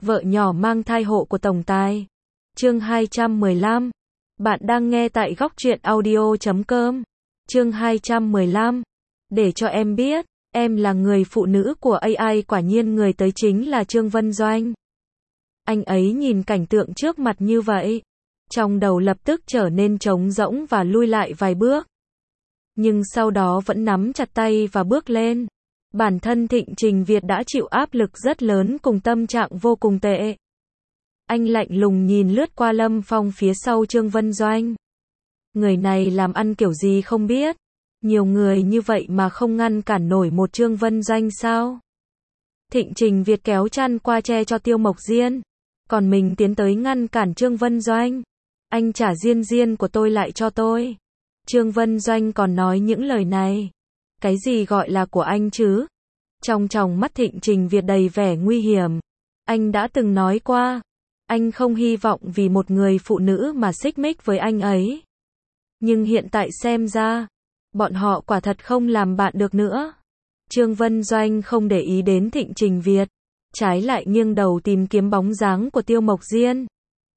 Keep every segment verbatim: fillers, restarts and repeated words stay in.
Vợ nhỏ mang thai hộ của tổng tài. Chương hai trăm mười lăm. Bạn đang nghe tại góc truyện audio chấm com. Chương hai trăm mười lăm. Để cho em biết, em là người phụ nữ của a i, quả nhiên người tới chính là Trương Vân Doanh. Anh ấy nhìn cảnh tượng trước mặt như vậy, trong đầu lập tức trở nên trống rỗng và lui lại vài bước. Nhưng sau đó vẫn nắm chặt tay và bước lên. Bản thân Thịnh Trình Việt đã chịu áp lực rất lớn cùng tâm trạng vô cùng tệ. Anh lạnh lùng nhìn lướt qua Lâm Phong phía sau Trương Vân Doanh. Người này làm ăn kiểu gì không biết. Nhiều người như vậy mà không ngăn cản nổi một Trương Vân Doanh sao? Thịnh Trình Việt kéo chăn qua che cho Tiêu Mộc Diên. Còn mình tiến tới ngăn cản Trương Vân Doanh. Anh trả Diên Diên của tôi lại cho tôi. Trương Vân Doanh còn nói những lời này. Cái gì gọi là của anh chứ? Trong tròng mắt Thịnh Trình Việt đầy vẻ nguy hiểm. Anh đã từng nói qua, anh không hy vọng vì một người phụ nữ mà xích mích với anh ấy. Nhưng hiện tại xem ra, bọn họ quả thật không làm bạn được nữa. Trương Vân Doanh không để ý đến Thịnh Trình Việt, trái lại nghiêng đầu tìm kiếm bóng dáng của Tiêu Mộc Diên.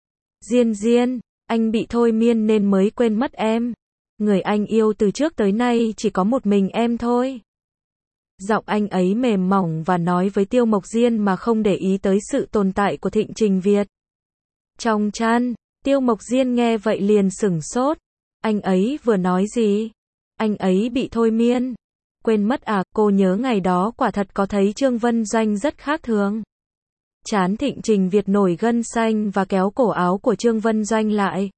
Diên Diên, anh bị thôi miên nên mới quên mất em. Người anh yêu từ trước tới nay chỉ có một mình em thôi. Giọng anh ấy mềm mỏng và nói với Tiêu Mộc Diên mà không để ý tới sự tồn tại của Thịnh Trình Việt. Trong chăn, Tiêu Mộc Diên nghe vậy liền sửng sốt. Anh ấy vừa nói gì? Anh ấy bị thôi miên. Quên mất à, cô nhớ ngày đó quả thật có thấy Trương Vân Doanh rất khác thường. Trán Thịnh Trình Việt nổi gân xanh và kéo cổ áo của Trương Vân Doanh lại.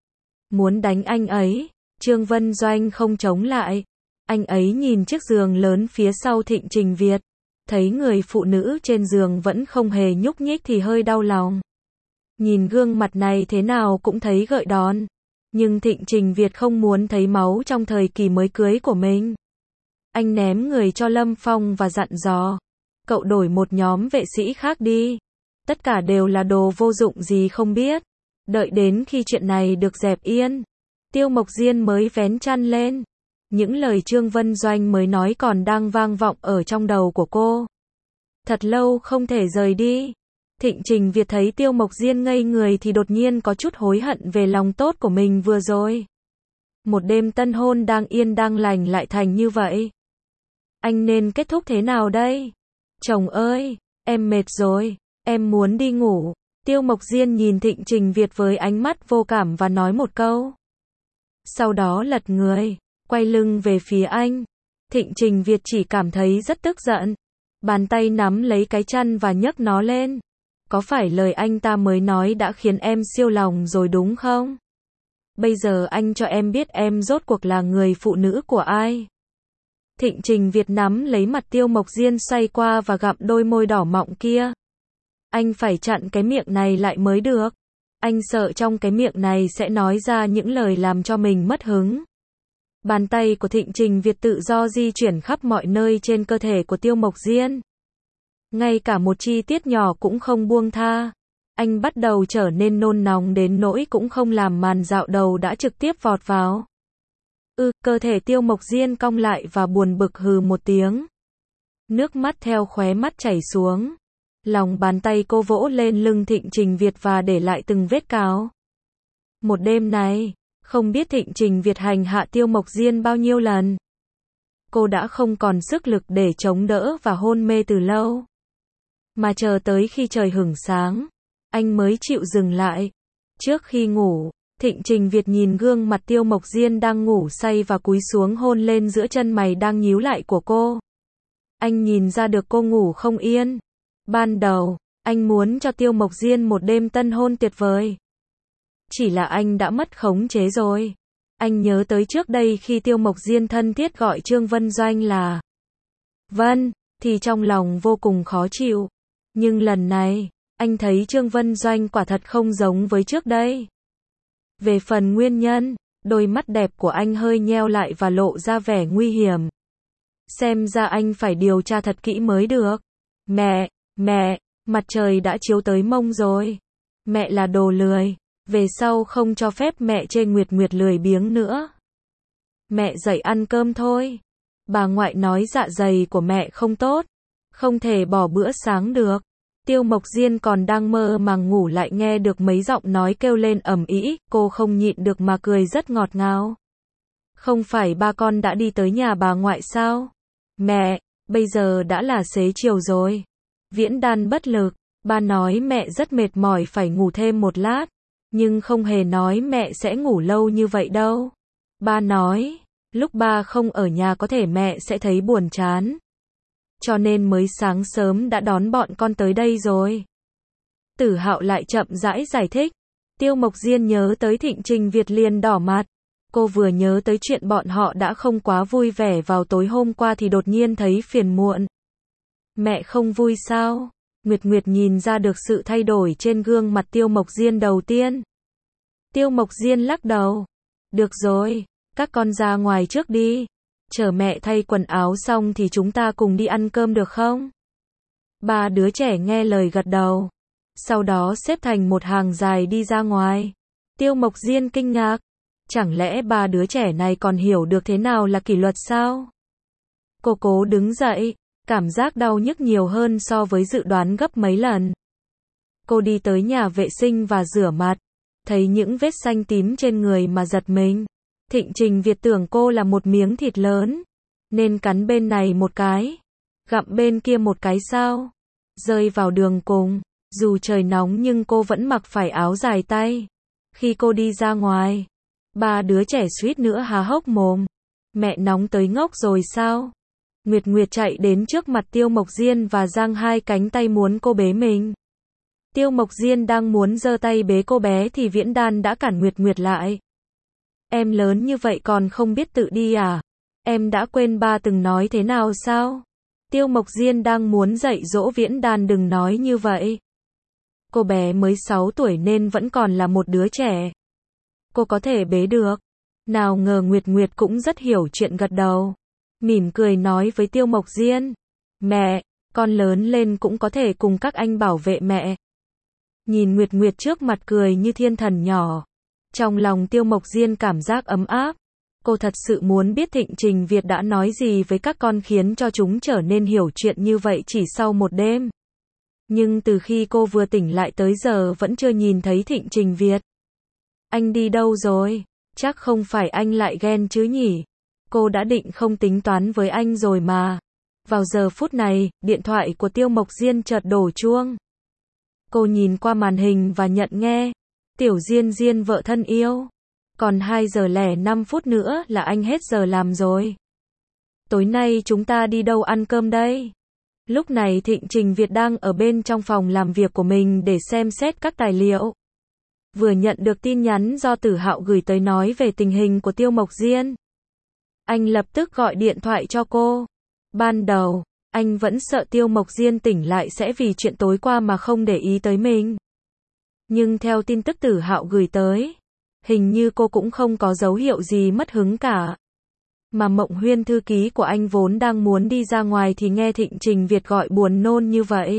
Muốn đánh anh ấy. Trương Vân Doanh không chống lại. Anh ấy nhìn chiếc giường lớn phía sau Thịnh Trình Việt. Thấy người phụ nữ trên giường vẫn không hề nhúc nhích thì hơi đau lòng. Nhìn gương mặt này thế nào cũng thấy gợi đòn. Nhưng Thịnh Trình Việt không muốn thấy máu trong thời kỳ mới cưới của mình. Anh ném người cho Lâm Phong và dặn dò. Cậu đổi một nhóm vệ sĩ khác đi. Tất cả đều là đồ vô dụng gì không biết. Đợi đến khi chuyện này được dẹp yên, Tiêu Mộc Diên mới vén chăn lên. Những lời Trương Vân Doanh mới nói còn đang vang vọng ở trong đầu của cô. Thật lâu không thể rời đi. Thịnh Trình Việt thấy Tiêu Mộc Diên ngây người thì đột nhiên có chút hối hận về lòng tốt của mình vừa rồi. Một đêm tân hôn đang yên đang lành lại thành như vậy. Anh nên kết thúc thế nào đây? Chồng ơi, em mệt rồi, em muốn đi ngủ. Tiêu Mộc Diên nhìn Thịnh Trình Việt với ánh mắt vô cảm và nói một câu. Sau đó lật người, quay lưng về phía anh. Thịnh Trình Việt chỉ cảm thấy rất tức giận. Bàn tay nắm lấy cái chăn và nhấc nó lên. Có phải lời anh ta mới nói đã khiến em siêu lòng rồi đúng không? Bây giờ anh cho em biết em rốt cuộc là người phụ nữ của ai. Thịnh Trình Việt nắm lấy mặt Tiêu Mộc Diên xoay qua và gặm đôi môi đỏ mọng kia. Anh phải chặn cái miệng này lại mới được. Anh sợ trong cái miệng này sẽ nói ra những lời làm cho mình mất hứng. Bàn tay của Thịnh Trình Việt tự do di chuyển khắp mọi nơi trên cơ thể của Tiêu Mộc Diên. Ngay cả một chi tiết nhỏ cũng không buông tha. Anh bắt đầu trở nên nôn nóng đến nỗi cũng không làm màn dạo đầu đã trực tiếp vọt vào. Ừ, cơ thể Tiêu Mộc Diên cong lại và buồn bực hừ một tiếng. Nước mắt theo khóe mắt chảy xuống. Lòng bàn tay cô vỗ lên lưng Thịnh Trình Việt và để lại từng vết cào. Một đêm này, không biết Thịnh Trình Việt hành hạ Tiêu Mộc Diên bao nhiêu lần. Cô đã không còn sức lực để chống đỡ và hôn mê từ lâu. Mà chờ tới khi trời hửng sáng, anh mới chịu dừng lại. Trước khi ngủ, Thịnh Trình Việt nhìn gương mặt Tiêu Mộc Diên đang ngủ say và cúi xuống hôn lên giữa chân mày đang nhíu lại của cô. Anh nhìn ra được cô ngủ không yên. Ban đầu, anh muốn cho Tiêu Mộc Diên một đêm tân hôn tuyệt vời. Chỉ là anh đã mất khống chế rồi. Anh nhớ tới trước đây khi Tiêu Mộc Diên thân thiết gọi Trương Vân Doanh là Vân, thì trong lòng vô cùng khó chịu. Nhưng lần này, anh thấy Trương Vân Doanh quả thật không giống với trước đây. Về phần nguyên nhân, đôi mắt đẹp của anh hơi nheo lại và lộ ra vẻ nguy hiểm. Xem ra anh phải điều tra thật kỹ mới được. Mẹ, mẹ, mặt trời đã chiếu tới mông rồi. Mẹ là đồ lười. Về sau không cho phép mẹ chê Nguyệt Nguyệt lười biếng nữa. Mẹ dậy ăn cơm thôi. Bà ngoại nói dạ dày của mẹ không tốt. Không thể bỏ bữa sáng được. Tiêu Mộc Diên còn đang mơ màng ngủ lại nghe được mấy giọng nói kêu lên ầm ĩ, cô không nhịn được mà cười rất ngọt ngào. Không phải ba con đã đi tới nhà bà ngoại sao? Mẹ, bây giờ đã là xế chiều rồi. Viễn Đan bất lực, ba nói mẹ rất mệt mỏi phải ngủ thêm một lát, nhưng không hề nói mẹ sẽ ngủ lâu như vậy đâu. Ba nói, lúc ba không ở nhà có thể mẹ sẽ thấy buồn chán. Cho nên mới sáng sớm đã đón bọn con tới đây rồi. Tử Hạo lại chậm rãi giải thích. Tiêu Mộc Diên nhớ tới Thịnh Trình Việt liền đỏ mặt. Cô vừa nhớ tới chuyện bọn họ đã không quá vui vẻ vào tối hôm qua thì đột nhiên thấy phiền muộn. Mẹ không vui sao? Nguyệt Nguyệt nhìn ra được sự thay đổi trên gương mặt Tiêu Mộc Diên đầu tiên. Tiêu Mộc Diên lắc đầu. Được rồi, các con ra ngoài trước đi. Chờ mẹ thay quần áo xong thì chúng ta cùng đi ăn cơm được không? Ba đứa trẻ nghe lời gật đầu. Sau đó xếp thành một hàng dài đi ra ngoài. Tiêu Mộc Diên kinh ngạc. Chẳng lẽ ba đứa trẻ này còn hiểu được thế nào là kỷ luật sao? Cô cố đứng dậy, cảm giác đau nhức nhiều hơn so với dự đoán gấp mấy lần. Cô đi tới nhà vệ sinh và rửa mặt, thấy những vết xanh tím trên người mà giật mình. Thịnh Trình Việt tưởng cô là một miếng thịt lớn, nên cắn bên này một cái, gặm bên kia một cái sao? Rơi vào đường cùng, dù trời nóng nhưng cô vẫn mặc phải áo dài tay. Khi cô đi ra ngoài, ba đứa trẻ suýt nữa há hốc mồm. Mẹ nóng tới ngốc rồi sao? Nguyệt Nguyệt chạy đến trước mặt Tiêu Mộc Diên và giang hai cánh tay muốn cô bế mình. Tiêu Mộc Diên đang muốn giơ tay bế cô bé thì Viễn Đan đã cản Nguyệt Nguyệt lại. Em lớn như vậy còn không biết tự đi à? Em đã quên ba từng nói thế nào sao? Tiêu Mộc Diên đang muốn dạy dỗ Viễn Đan đừng nói như vậy. Cô bé mới sáu tuổi nên vẫn còn là một đứa trẻ. Cô có thể bế được. Nào ngờ Nguyệt Nguyệt cũng rất hiểu chuyện gật đầu. Mỉm cười nói với Tiêu Mộc Diên. Mẹ, con lớn lên cũng có thể cùng các anh bảo vệ mẹ. Nhìn Nguyệt Nguyệt trước mặt cười như thiên thần nhỏ. Trong lòng Tiêu Mộc Diên cảm giác ấm áp. Cô thật sự muốn biết Thịnh Trình Việt đã nói gì với các con khiến cho chúng trở nên hiểu chuyện như vậy chỉ sau một đêm. Nhưng từ khi cô vừa tỉnh lại tới giờ vẫn chưa nhìn thấy Thịnh Trình Việt. Anh đi đâu rồi? Chắc không phải anh lại ghen chứ nhỉ? Cô đã định không tính toán với anh rồi mà. Vào giờ phút này, điện thoại của Tiêu Mộc Diên chợt đổ chuông. Cô nhìn qua màn hình và nhận nghe. Tiểu Diên Diên vợ thân yêu. Còn hai giờ lẻ năm phút nữa là anh hết giờ làm rồi. Tối nay chúng ta đi đâu ăn cơm đây? Lúc này Thịnh Trình Việt đang ở bên trong phòng làm việc của mình để xem xét các tài liệu. Vừa nhận được tin nhắn do Tử Hạo gửi tới nói về tình hình của Tiêu Mộc Diên. Anh lập tức gọi điện thoại cho cô. Ban đầu, anh vẫn sợ Tiêu Mộc Diên tỉnh lại sẽ vì chuyện tối qua mà không để ý tới mình. Nhưng theo tin tức Tử Hạo gửi tới, hình như cô cũng không có dấu hiệu gì mất hứng cả. Mà Mộng Huyên thư ký của anh vốn đang muốn đi ra ngoài thì nghe Thịnh Trình Việt gọi buồn nôn như vậy.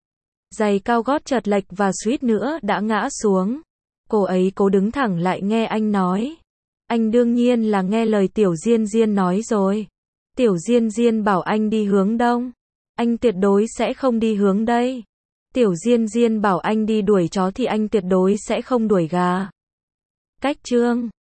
Giày cao gót chợt lệch và suýt nữa đã ngã xuống. Cô ấy cố đứng thẳng lại nghe anh nói. Anh đương nhiên là nghe lời Tiểu Diên Diên nói rồi. Tiểu Diên Diên bảo anh đi hướng đông. Anh tuyệt đối sẽ không đi hướng đây. Tiểu Diên Diên bảo anh đi đuổi chó thì anh tuyệt đối sẽ không đuổi gà. Cách chương